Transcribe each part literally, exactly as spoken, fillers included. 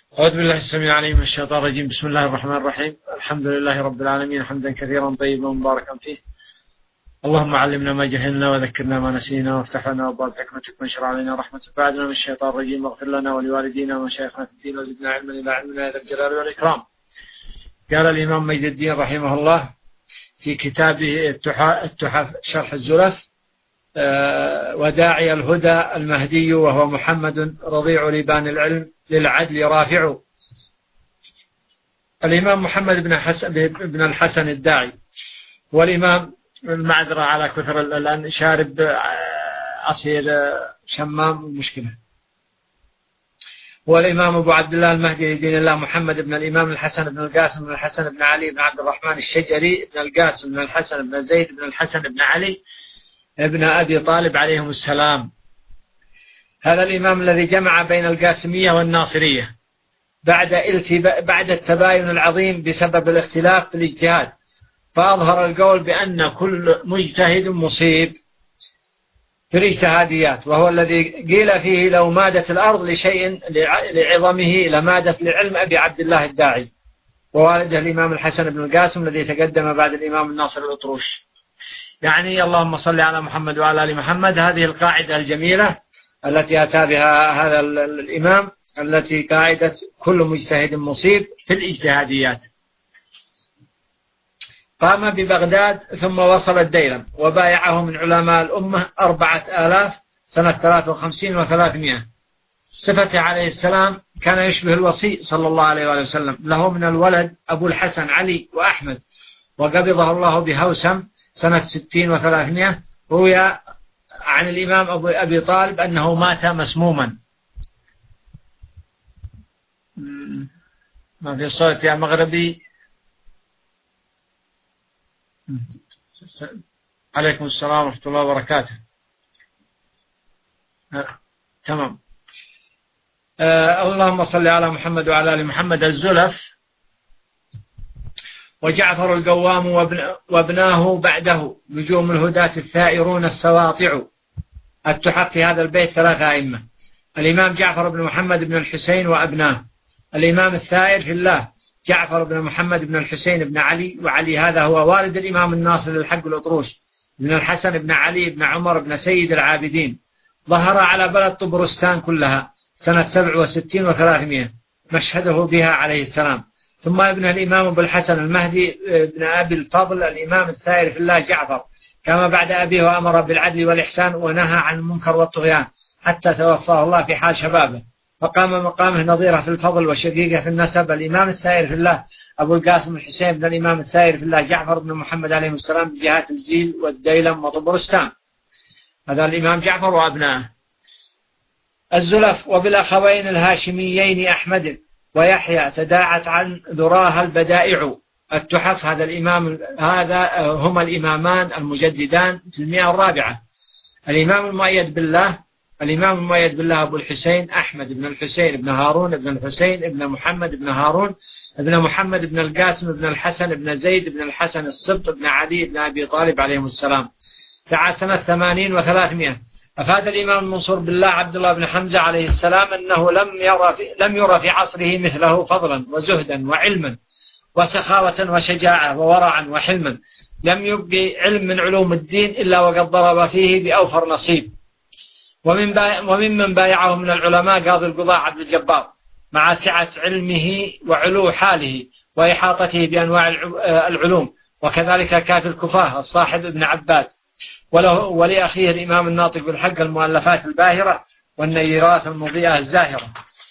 أعوذ بالله السميع العليم من الشيطان الرجيم. بسم الله الرحمن الرحيم. الحمد لله رب العالمين حمدا كثيرا طيبا مباركا فيه. اللهم علمنا ما جهلنا وذكرنا ما نسينا وافتح لنا أبواب حكمتك وانشر علينا رحمتك وأعذنا من الشيطان الرجيم واغفر لنا ولوالدينا ومشايخنا في الدين وزدنا علما إلى علمنا يا ذا الجلال والإكرام. قال الإمام مجد الدين رحمه الله في كتابه التحف شرح الزلف: وداعي الهدى المهدي وهو محمد رضيع لبان العلم للعدل رافع. الإمام محمد بن حسن بن الحسن الداعي، والإمام المعذرة على كثر الآن شارب عصير شمام مشكلة. والإمام أبو عبد الله المهدي لدين الله محمد بن الإمام الحسن بن القاسم بن الحسن بن علي بن عبد الرحمن الشجري بن القاسم بن الحسن بن زيد بن الحسن بن علي ابن أبي طالب عليهم السلام. هذا الإمام الذي جمع بين القاسمية والناصرية بعد بعد التباين العظيم بسبب الاختلاف في الاجتهاد، فأظهر القول بأن كل مجتهد مصيب في الاجتهاديات، وهو الذي قيل فيه لو مادت الأرض لشيء لعظمه لمادت لعلم أبي عبد الله الداعي ووالده الإمام الحسن بن القاسم الذي تقدم بعد الإمام الناصر الأطروش. يعني اللهم صل على محمد وعلى آل محمد. هذه القاعدة الجميلة التي أتى بها هذا الإمام، التي قاعدة كل مجتهد مصيب في الاجتهاديات. قام ببغداد ثم وصل الديلم وبايعه من علماء الأمة أربعة آلاف سنة ثلاثة وخمسين وثلاثمائة. صفته عليه السلام كان يشبه الوصي صلى الله عليه وسلم، له من الولد أبو الحسن علي وأحمد، وقبضه الله بهوسم سنة ستين وثلاثمائة. روي عن الإمام أبو أبي طالب أنه مات مسموما. ما في صوت يا مغربي. عليكم السلام ورحمة الله وبركاته. تمام. آه اللهم صل على محمد وعلى آل محمد. الزلف: وجعفر القوام وابناه بعده نجوم الهداة الثائرون السواطع. التحف في هذا البيت ثلاثة أئمة: الإمام جعفر بن محمد بن الحسين وأبناه. الإمام الثائر في الله جعفر بن محمد بن الحسين بن علي، وعلي هذا هو والد الإمام الناصر للحق الأطروش بن الحسن بن علي بن عمر بن سيد العابدين. ظهر على بلد طبرستان كلها سنة سبع وستين وثلاثمائة، مشهده بها عليه السلام. ثم ابن الإمام أبو الحسن المهدي بن أبي الفضل الإمام الثائر في الله جعفر، كما بعد أبيه وأمر بالعدل والإحسان ونهى عن المنكر والطغيان حتى توفاه الله في حال شبابه، فقام مقامه نظيره في الفضل وشقيقه في النسب الإمام الثائر في الله أبو القاسم الحسين بن الإمام الثائر في الله جعفر بن محمد عليه السلام بجهات الجيل والديلم وطبرستان. هذا الإمام جعفر وأبنائه. الزلف: وبالأخوين الهاشميين أحمد ويحيى تداعت عن ذراها البدائع. التحف: هذا الإمام هذا هما الإمامان المجددان في المئة الرابعة. الإمام المؤيد بالله الإمام المؤيد بالله أبو الحسين أحمد بن الحسين بن هارون بن الحسين بن محمد بن هارون بن محمد بن القاسم بن الحسن بن زيد بن الحسن السبط بن علي بن أبي طالب عليهم السلام. دعا سنة ثمانين وثلاثمائة. أفاد الإمام المنصور بالله عبد الله بن حمزة عليه السلام أنه لم يرى في, لم يرى في عصره مثله فضلا وزهدا وعلما وسخاوة وشجاعة وورعا وحلما. لم يبقي علم من علوم الدين إلا وقد ضرب فيه بأوفر نصيب. ومن وممن بايعه من العلماء قاضي القضاة عبد الجبار، مع سعة علمه وعلو حاله وإحاطته بأنواع العلوم، وكذلك كافي الكفاه الصاحب ابن عباد، وله ولأخيه الإمام الناطق بالحق المؤلفات الباهرة والنيرات المضيئة الزاهرة.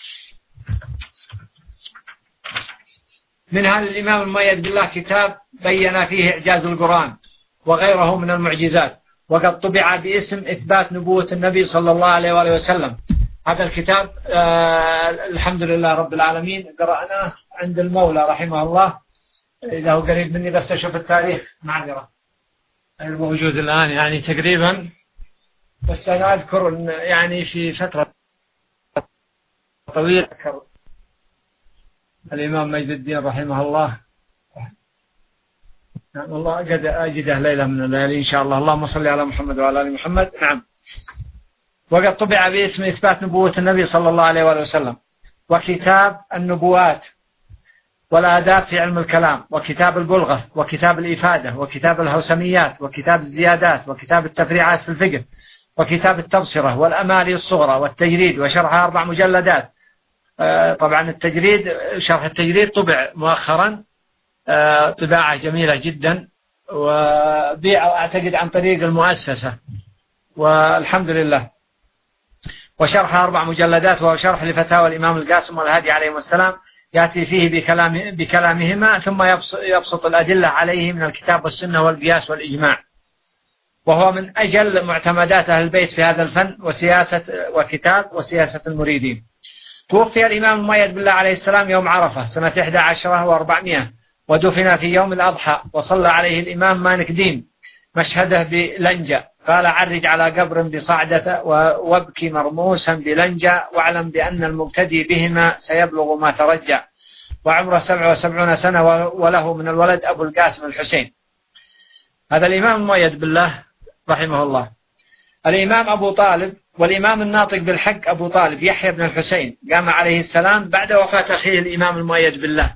منها الإمام المؤيد بالله كتاب بين فيه إعجاز القرآن وغيره من المعجزات، وقد طبع باسم إثبات نبوة النبي صلى الله عليه وآله وسلم. هذا الكتاب آه الحمد لله رب العالمين قرأناه عند المولى رحمه الله. إذا هو قريب مني بس أشوف التاريخ معذرة الموجود الآن، يعني تقريبا، بس أنا أذكر إن يعني في فترة طويلة الإمام مجد الدين رحمه الله، نعم والله قد أجده ليلة من الليالي إن شاء الله. اللهم صل على محمد وعلى آل محمد. نعم. وقد طبع باسم إثبات نبوة النبي صلى الله عليه وسلم، وكتاب النبوات والآداب في علم الكلام، وكتاب البلغة، وكتاب الإفادة، وكتاب الهوسميات، وكتاب الزيادات، وكتاب التفريعات في الفقه، وكتاب التبصرة والأمالي الصغرى، والتجريد وشرحها أربع مجلدات. طبعا التجريد، شرح التجريد طبع مؤخرا طباعة جميلة جدا، وبيع أعتقد عن طريق المؤسسة، والحمد لله. وشرحها أربع مجلدات، وهو شرح لفتاوى الإمام القاسم والهادي عليهم السلام، يأتي فيه بكلام بكلامهما، ثم يبسط الأدلة عليه من الكتاب والسنة والقياس والإجماع. وهو من أجل معتمدات أهل البيت في هذا الفن وسياسة وكتاب وسياسة المريدين. توفي الإمام المؤيد بالله عليه السلام يوم عرفة سنة إحدى عشرة وأربعمائة، ودفن في يوم الأضحى، وصلى عليه الإمام مالك دين مشهده بلنجة، قال: عرج على قبر بصعدة وابكي مرموسا بلنجة، واعلم بأن المبتدي بهما سيبلغ ما ترجع. وعمره سبع وسبعون سنة، وله من الولد أبو القاسم الحسين. هذا الإمام المؤيد بالله رحمه الله. الإمام أبو طالب، والإمام الناطق بالحق أبو طالب يحيى بن الحسين، قام عليه السلام بعد وفاة أخيه الإمام المؤيد بالله.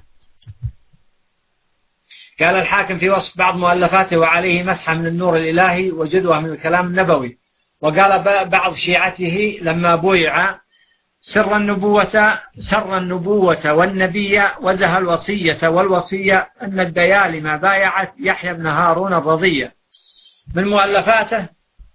قال الحاكم في وصف بعض مؤلفاته: وعليه مسحة من النور الإلهي وجدوة من الكلام النبوي. وقال بعض شيعته لما بويع: سر النبوة سر النبوة والنبي وزه الوصية والوصية أن الديالمة بايعت يحيى بن هارون الرضية. من مؤلفاته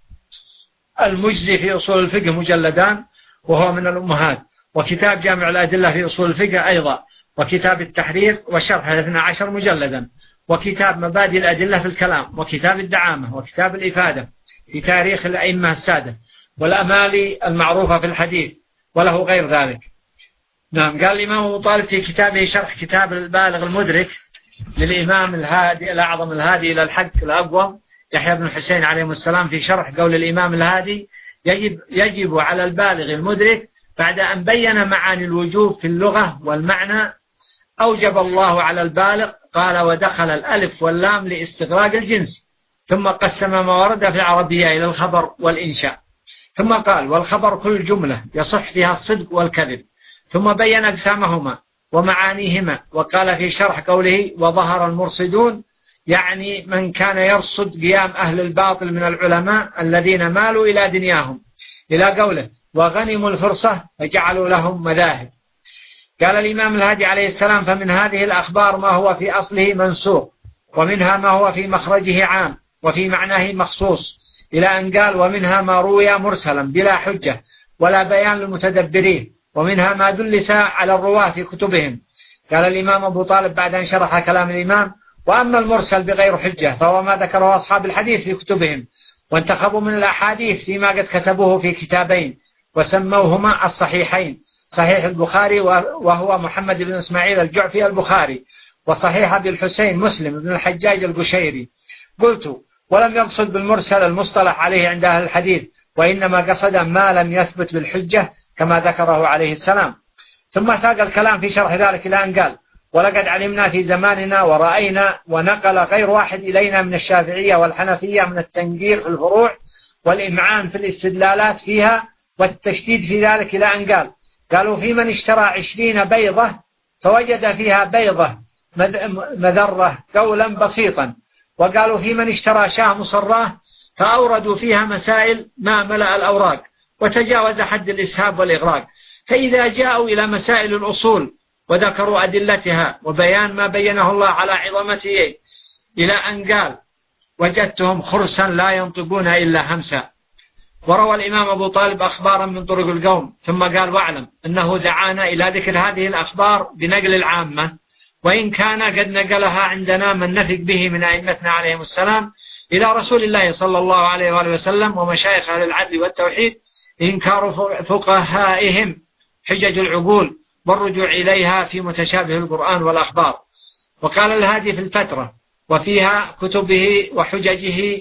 المجزي في أصول الفقه مجلدان، وهو من الأمهات، وكتاب جامع الأدلة في أصول الفقه أيضا، وكتاب التحرير وشرح اثنا عشر مجلدا، وكتاب مبادئ الأدلة في الكلام، وكتاب الدعامة، وكتاب الإفادة في تاريخ الأئمة السادة، والأمالي المعروفة في الحديث، وله غير ذلك. نعم. قال الإمام أبو طالب في كتابه شرح كتاب البالغ المدرك للإمام الهادي الأعظم الهادي إلى الحق الأقوم يحيى بن الحسين عليه السلام، في شرح قول الإمام الهادي: يجب, يجب على البالغ المدرك بعد أن بين معاني الوجوب في اللغة والمعنى، أوجب الله على البالغ، قال: ودخل الألف واللام لاستغراق الجنس، ثم قسم ما ورد في العربية إلى الخبر والإنشاء، ثم قال: والخبر كل جملة يصح فيها الصدق والكذب، ثم بين أقسامهما ومعانيهما. وقال في شرح قوله: وظهر المرصدون، يعني من كان يرصد قيام أهل الباطل من العلماء الذين مالوا إلى دنياهم، إلى قوله: وغنموا الفرصة فجعلوا لهم مذاهب. قال الإمام الهادي عليه السلام: فمن هذه الأخبار ما هو في أصله منسوخ، ومنها ما هو في مخرجه عام وفي معناه مخصوص، إلى أن قال: ومنها ما روي مرسلا بلا حجة ولا بيان للمتدبرين، ومنها ما دلس على الرواة في كتبهم. قال الإمام أبو طالب بعد أن شرح كلام الإمام: وأما المرسل بغير حجة فهو ما ذكره أصحاب الحديث في كتبهم، وانتخبوا من الأحاديث فيما قد كتبوه في كتابين وسموهما الصحيحين: صحيح البخاري وهو محمد بن إسماعيل الجعفي البخاري، وصحيح أبي الحسين مسلم بن الحجاج القشيري. قلت: ولم يقصد بالمرسل المصطلح عليه عند أهل الحديث، وإنما قصد ما لم يثبت بالحجة كما ذكره عليه السلام. ثم ساق الكلام في شرح ذلك إلى أن قال: ولقد علمنا في زماننا ورأينا ونقل غير واحد إلينا من الشافعية والحنفية من التنقير في الفروع والإمعان في الاستدلالات فيها والتشديد في ذلك، إلى أن قال: قالوا: في من اشترى عشرين بيضة فوجد فيها بيضة مذرة قولا بسيطا، وقالوا: في من اشترى شاة مصراه فأوردوا فيها مسائل ما ملأ الأوراق وتجاوز حد الإسهاب والإغراق. فإذا جاءوا إلى مسائل الأصول وذكروا أدلتها وبيان ما بينه الله على عظمته، إلى أن قال: وجدتهم خرسا لا ينطقون إلا همسا. وروى الإمام أبو طالب أخبارا من طرق القوم، ثم قال: واعلم أنه دعانا إلى ذكر هذه الأخبار بنقل العامة، وإن كان قد نقلها عندنا من نثق به من أئمتنا عليهم السلام إلى رسول الله صلى الله عليه وآله وسلم ومشايخ أهل العدل والتوحيد، إنكار فقهائهم حجج العقول والرجوع إليها في متشابه القرآن والأخبار. وقال الهادي في الفترة وفيها كتبه وحججه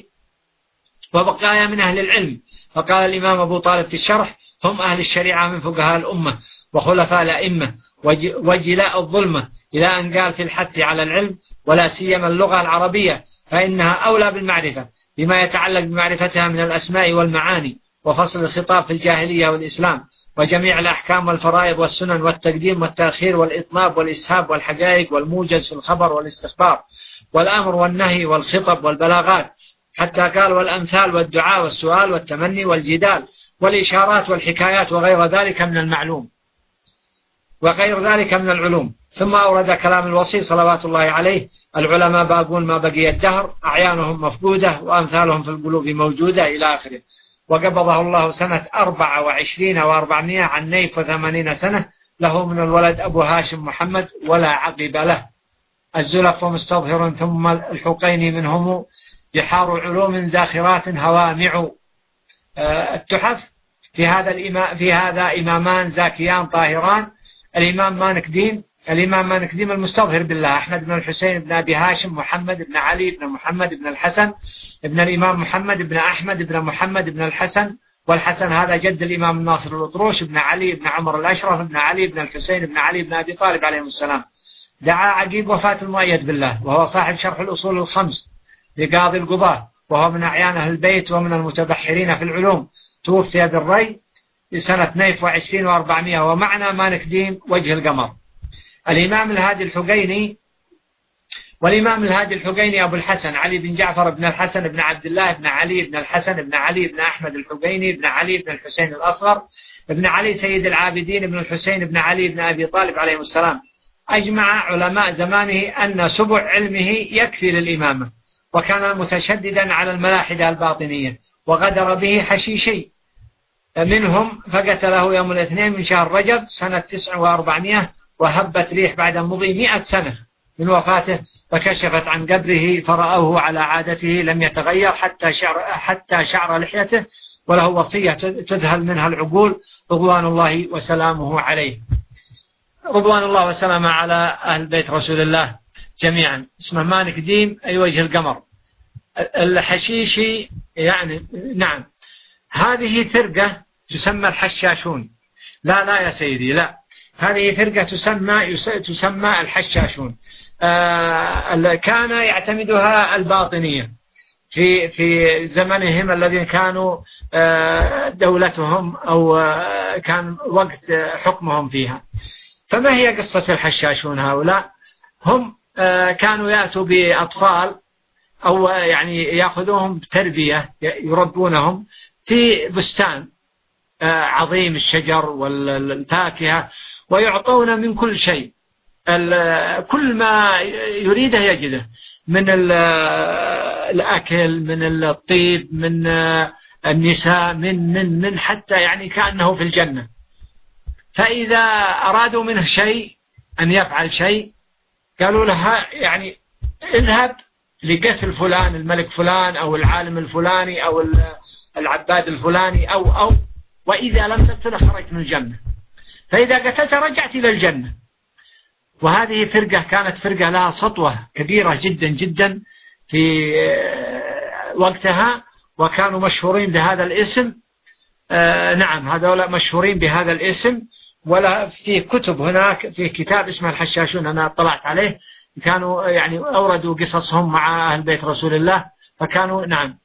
وبقايا من أهل العلم. فقال الإمام أبو طالب في الشرح: هم أهل الشريعة من فقهاء الأمة وخلفاء الأئمة وجلاء الظلمة، إلى أن قال في الحث على العلم ولا سيما اللغة العربية، فإنها أولى بالمعرفة بما يتعلق بمعرفتها من الأسماء والمعاني، وفصل الخطاب في الجاهلية والإسلام، وجميع الأحكام والفرائض والسنن والتقديم والتأخير والإطناب والإسهاب والحقائق والموجز في الخبر والاستخبار والأمر والنهي والخطب والبلاغات، حتى قال والأمثال والدعاء والسؤال والتمني والجدال والإشارات والحكايات وغير ذلك من المعلوم وغير ذلك من العلوم. ثم أورد كلام الوصي صلوات الله عليه: العلماء باقون ما بقي الدهر، أعيانهم مفقودة وأمثالهم في القلوب موجودة، إلى آخره. وقبضه الله سنة أربع وعشرين وأربعمائة عن نيف وثمانين سنة، له من الولد أبو هاشم محمد ولا عقب له. الزلف ومستظهر ثم الحقين منهم، بحار علوم زاخرات هوامع. التحف في هذا الإمام في هذا إمامان زاكيان طاهران: الإمام مالك دين الإمام مالك دين المستظهر بالله أحمد بن الحسين بن أبي هاشم محمد بن علي بن محمد بن الحسن ابن الإمام محمد بن أحمد بن محمد بن الحسن، والحسن هذا جد الإمام الناصر الأطروش بن علي بن عمر الأشرف بن علي بن الحسين بن علي بن أبي طالب عليهم السلام. دعا عقيب وفاة المؤيد بالله، وهو صاحب شرح الأصول الخمس لقاضي القضاة، وهو من أعيان أهل البيت ومن المتبحرين في العلوم. توفي بالري سنة نيف وعشرين وأربعمائة. ومعنى مالك دين وجه القمر. الإمام الهادي الحقيني والإمام الهادي الحقيني أبو الحسن علي بن جعفر بن الحسن بن عبد الله بن علي بن الحسن بن علي بن أحمد الحقيني بن علي بن الحسين الأصغر بن علي سيد العابدين بن الحسين بن علي بن أبي طالب عليه السلام. أجمع علماء زمانه أن سبع علمه يكفي للإمامة، وكان متشددا على الملاحدة الباطنية، وغدر به حشيشي منهم فقتله يوم الاثنين من شهر رجب سنة تسع وأربعمائة، وهبت ريح بعد مضي مئة سنة من وفاته، فكشفت عن قبره فرأوه على عادته لم يتغير حتى شعر, حتى شعر لحيته، وله وصية تذهل منها العقول، رضوان الله وسلامه عليه. رضوان الله وسلامه على أهل بيت رسول الله جميعا. اسمه مالك دين أي وجه القمر. الحشيشي يعني نعم، هذه فرقة تسمى الحشاشون. لا لا يا سيدي، لا، هذه فرقة تسمى تسمى الحشاشون. آه كان يعتمدها الباطنية في في زمنهم الذين كانوا آه دولتهم أو آه كان وقت حكمهم فيها. فما هي قصة الحشاشون هؤلاء؟ هم آه كانوا يأتوا بأطفال أو يعني يأخذوهم بتربية، يربونهم في بستان آه عظيم الشجر والفاكهة، ويعطون من كل شيء، كل ما يريده يجده، من الأكل، من الطيب، من النساء، من من من حتى يعني كأنه في الجنة. فإذا أرادوا منه شيء، أن يفعل شيء، قالوا له يعني اذهب لقتل فلان، الملك فلان أو العالم الفلاني أو العباد الفلاني أو أو وإذا لم تقتله خرجت من الجنة، فإذا قتلت رجعت إلى الجنة. وهذه فرقة كانت فرقة لها سطوة كبيرة جدا جدا في وقتها، وكانوا مشهورين بهذا الاسم. آه نعم، هذول مشهورين بهذا الاسم. ولا في كتب هناك، في كتاب اسمه الحشاشون أنا اطلعت عليه، كانوا يعني أوردوا قصصهم مع أهل بيت رسول الله. فكانوا نعم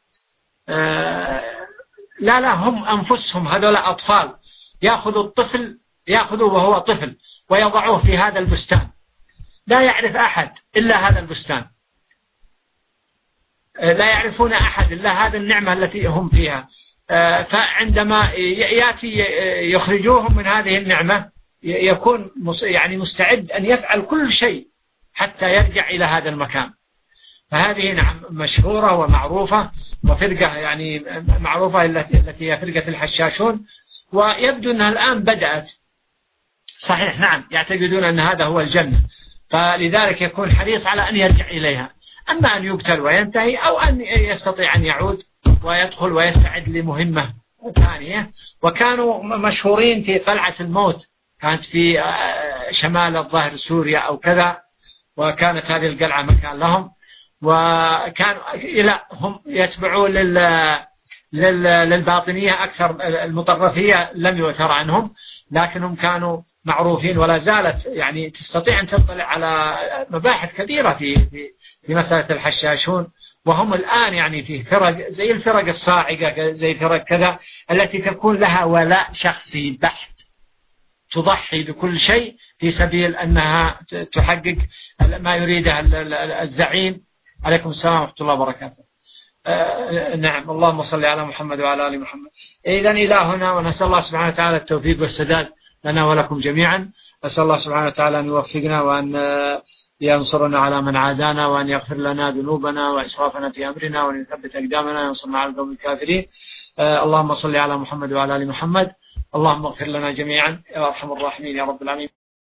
آه لا لا هم أنفسهم هذول أطفال، يأخذوا الطفل يأخذوه وهو طفل ويضعوه في هذا البستان، لا يعرف أحد إلا هذا البستان، لا يعرفون أحد إلا هذا النعمة التي هم فيها. فعندما يأتي يخرجوهم من هذه النعمة يكون يعني مستعد أن يفعل كل شيء حتى يرجع إلى هذا المكان. فهذه نعم مشهورة ومعروفة، وفرقة يعني معروفة التي هي فرقة الحشاشون. ويبدو أنها الآن بدأت، صحيح نعم، يعتقدون أن هذا هو الجنة، فلذلك يكون حريص على أن يرجع إليها، أما أن يقتل وينتهي أو أن يستطيع أن يعود ويدخل ويستعد لمهمة ثانية. وكانوا مشهورين في قلعة الموت، كانت في شمال الظهر سوريا أو كذا، وكانت هذه القلعة مكان لهم. وكانوا لا هم يتبعون لل للباطنية أكثر، المطرفية لم يؤثر عنهم، لكنهم كانوا معروفين. ولا زالت يعني تستطيع أن تطلع على مباحث كثيرة في في في مسألة الحشاشون، وهم الآن يعني في فرق زي الفرق الصاعقة، زي فرق كذا التي تكون لها ولاء شخصي بحت، تضحي بكل شيء في سبيل أنها تحقق ما يريده الزعيم. عليكم السلام ورحمة الله وبركاته. آه نعم، اللهم صل على محمد وعلى آل محمد. إذن إلى هنا، ونسأل الله سبحانه وتعالى التوفيق والسداد لنا ولكم جميعا. أسأل الله سبحانه وتعالى أن يوفقنا وأن ينصرنا على من عادانا، وأن يغفر لنا ذنوبنا وإسرافنا في أمرنا، وأن يثبت أقدامنا وينصرنا على القوم الكافرين. آه اللهم صل على محمد وعلى آل محمد. اللهم اغفر لنا جميعا يا أرحم الراحمين يا رب العالمين.